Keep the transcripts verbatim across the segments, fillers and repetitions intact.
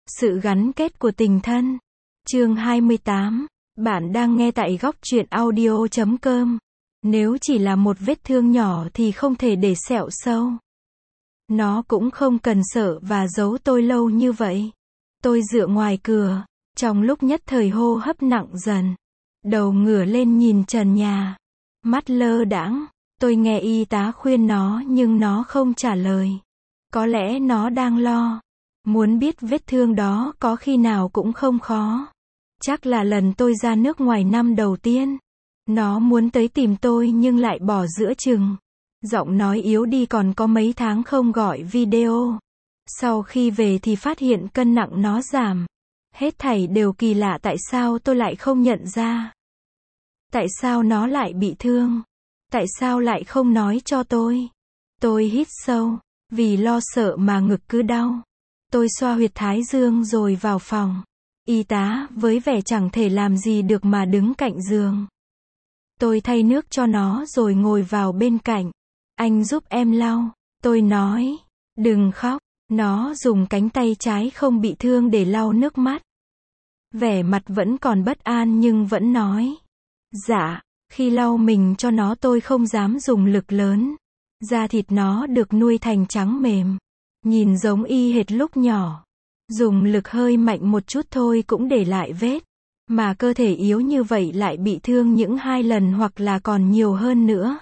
Sự gắn kết của tình thân. Chương hai mươi tám. Bạn đang nghe tại góc truyện audio chấm com. Nếu chỉ là một vết thương nhỏ thì không thể để sẹo sâu. Nó cũng không cần sợ và giấu tôi lâu như vậy. Tôi dựa ngoài cửa, trong lúc nhất thời hô hấp nặng dần. Đầu ngửa lên nhìn trần nhà. Mắt lơ đãng, tôi nghe y tá khuyên nó nhưng nó không trả lời. Có lẽ nó đang lo. Muốn biết vết thương đó có khi nào cũng không khó. Chắc là lần tôi ra nước ngoài năm đầu tiên. Nó muốn tới tìm tôi nhưng lại bỏ giữa chừng. Giọng nói yếu đi, còn có mấy tháng không gọi video. Sau khi về thì phát hiện cân nặng nó giảm. Hết thảy đều kỳ lạ, tại sao tôi lại không nhận ra? Tại sao nó lại bị thương? Tại sao lại không nói cho tôi? Tôi hít sâu, vì lo sợ mà ngực cứ đau. Tôi xoa huyệt thái dương rồi vào phòng. Y tá với vẻ chẳng thể làm gì được mà đứng cạnh giường. Tôi thay nước cho nó rồi ngồi vào bên cạnh. Anh giúp em lau. Tôi nói. Đừng khóc. Nó dùng cánh tay trái không bị thương để lau nước mắt. Vẻ mặt vẫn còn bất an nhưng vẫn nói. Dạ. Khi lau mình cho nó tôi không dám dùng lực lớn. Da thịt nó được nuôi thành trắng mềm. Nhìn giống y hệt lúc nhỏ. Dùng lực hơi mạnh một chút thôi cũng để lại vết. Mà cơ thể yếu như vậy lại bị thương những hai lần hoặc là còn nhiều hơn nữa.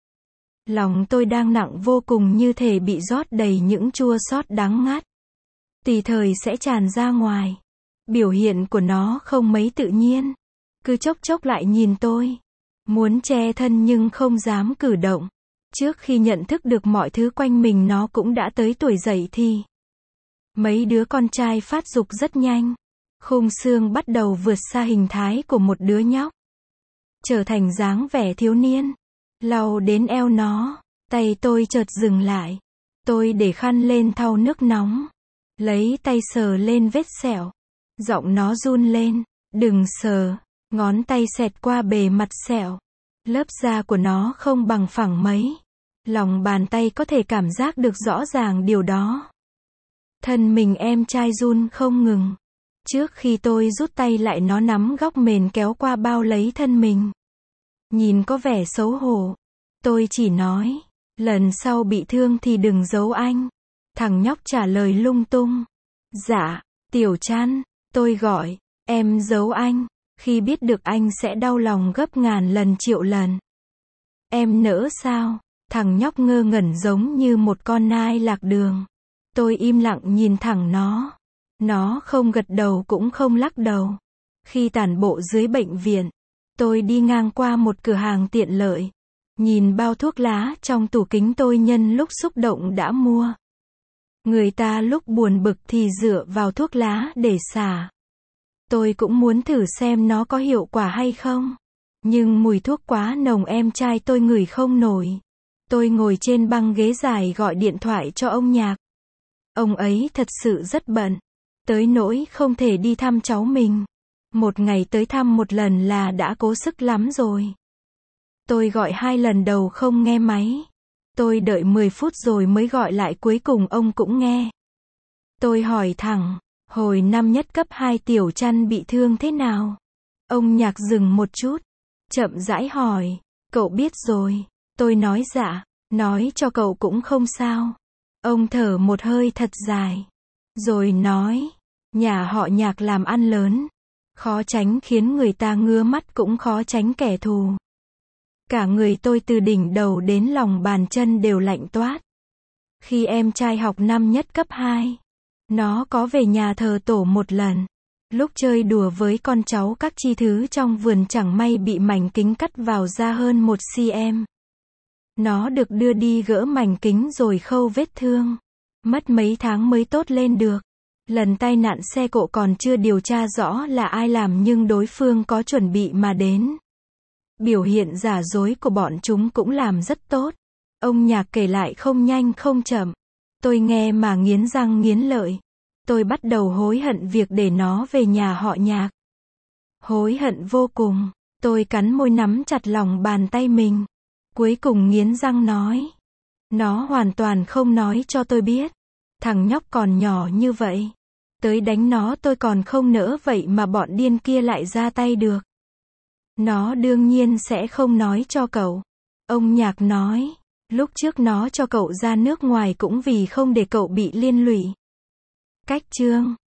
Lòng tôi đang nặng vô cùng, như thể bị rót đầy những chua xót đắng ngắt. Tùy thời sẽ tràn ra ngoài. Biểu hiện của nó không mấy tự nhiên. Cứ chốc chốc lại nhìn tôi. Muốn che thân nhưng không dám cử động. Trước khi nhận thức được mọi thứ quanh mình nó cũng đã tới tuổi dậy thì. Mấy đứa con trai phát dục rất nhanh. Khung xương bắt đầu vượt xa hình thái của một đứa nhóc. Trở thành dáng vẻ thiếu niên. Lau đến eo nó. Tay tôi chợt dừng lại. Tôi để khăn lên thau nước nóng. Lấy tay sờ lên vết sẹo. Giọng nó run lên. Đừng sờ. Ngón tay xẹt qua bề mặt sẹo. Lớp da của nó không bằng phẳng mấy. Lòng bàn tay có thể cảm giác được rõ ràng điều đó. Thân mình em trai run không ngừng. Trước khi tôi rút tay lại nó nắm góc mền kéo qua bao lấy thân mình. Nhìn có vẻ xấu hổ. Tôi chỉ nói. Lần sau bị thương thì đừng giấu anh. Thằng nhóc trả lời lung tung. Dạ, Tiểu Trăn. Tôi gọi. Em giấu anh. Khi biết được anh sẽ đau lòng gấp ngàn lần triệu lần. Em nỡ sao? Thằng nhóc ngơ ngẩn giống như một con nai lạc đường. Tôi im lặng nhìn thẳng nó. Nó không gật đầu cũng không lắc đầu. Khi tản bộ dưới bệnh viện, tôi đi ngang qua một cửa hàng tiện lợi. Nhìn bao thuốc lá trong tủ kính tôi nhân lúc xúc động đã mua. Người ta lúc buồn bực thì dựa vào thuốc lá để xả. Tôi cũng muốn thử xem nó có hiệu quả hay không. Nhưng mùi thuốc quá nồng, em trai tôi ngửi không nổi. Tôi ngồi trên băng ghế dài gọi điện thoại cho ông Nhạc. Ông ấy thật sự rất bận. Tới nỗi không thể đi thăm cháu mình. Một ngày tới thăm một lần là đã cố sức lắm rồi. Tôi gọi hai lần đầu không nghe máy. Tôi đợi mười phút rồi mới gọi lại, cuối cùng ông cũng nghe. Tôi hỏi thẳng. Hồi năm nhất cấp hai Tiểu Trăn bị thương thế nào? Ông Nhạc dừng một chút. Chậm rãi hỏi. Cậu biết rồi. Tôi nói dạ. Nói cho cậu cũng không sao. Ông thở một hơi thật dài. Rồi nói. Nhà họ Nhạc làm ăn lớn. Khó tránh khiến người ta ngứa mắt, cũng khó tránh kẻ thù. Cả người tôi từ đỉnh đầu đến lòng bàn chân đều lạnh toát. Khi em trai học năm nhất cấp hai. Nó có về nhà thờ tổ một lần. Lúc chơi đùa với con cháu các chi thứ trong vườn chẳng may bị mảnh kính cắt vào da hơn một xăng-ti-mét. Nó được đưa đi gỡ mảnh kính rồi khâu vết thương. Mất mấy tháng mới tốt lên được. Lần tai nạn xe cộ còn chưa điều tra rõ là ai làm nhưng đối phương có chuẩn bị mà đến. Biểu hiện giả dối của bọn chúng cũng làm rất tốt. Ông Nhạc kể lại không nhanh không chậm. Tôi nghe mà nghiến răng nghiến lợi. Tôi bắt đầu hối hận việc để nó về nhà họ Nhạc. Hối hận vô cùng. Tôi cắn môi nắm chặt lòng bàn tay mình. Cuối cùng nghiến răng nói. Nó hoàn toàn không nói cho tôi biết. Thằng nhóc còn nhỏ như vậy. tới đánh nó tôi còn không nỡ vậy mà bọn điên kia lại ra tay được. Nó đương nhiên sẽ không nói cho cậu. Ông Nhạc nói, lúc trước nó cho cậu ra nước ngoài cũng vì không để cậu bị liên lụy. Cách chương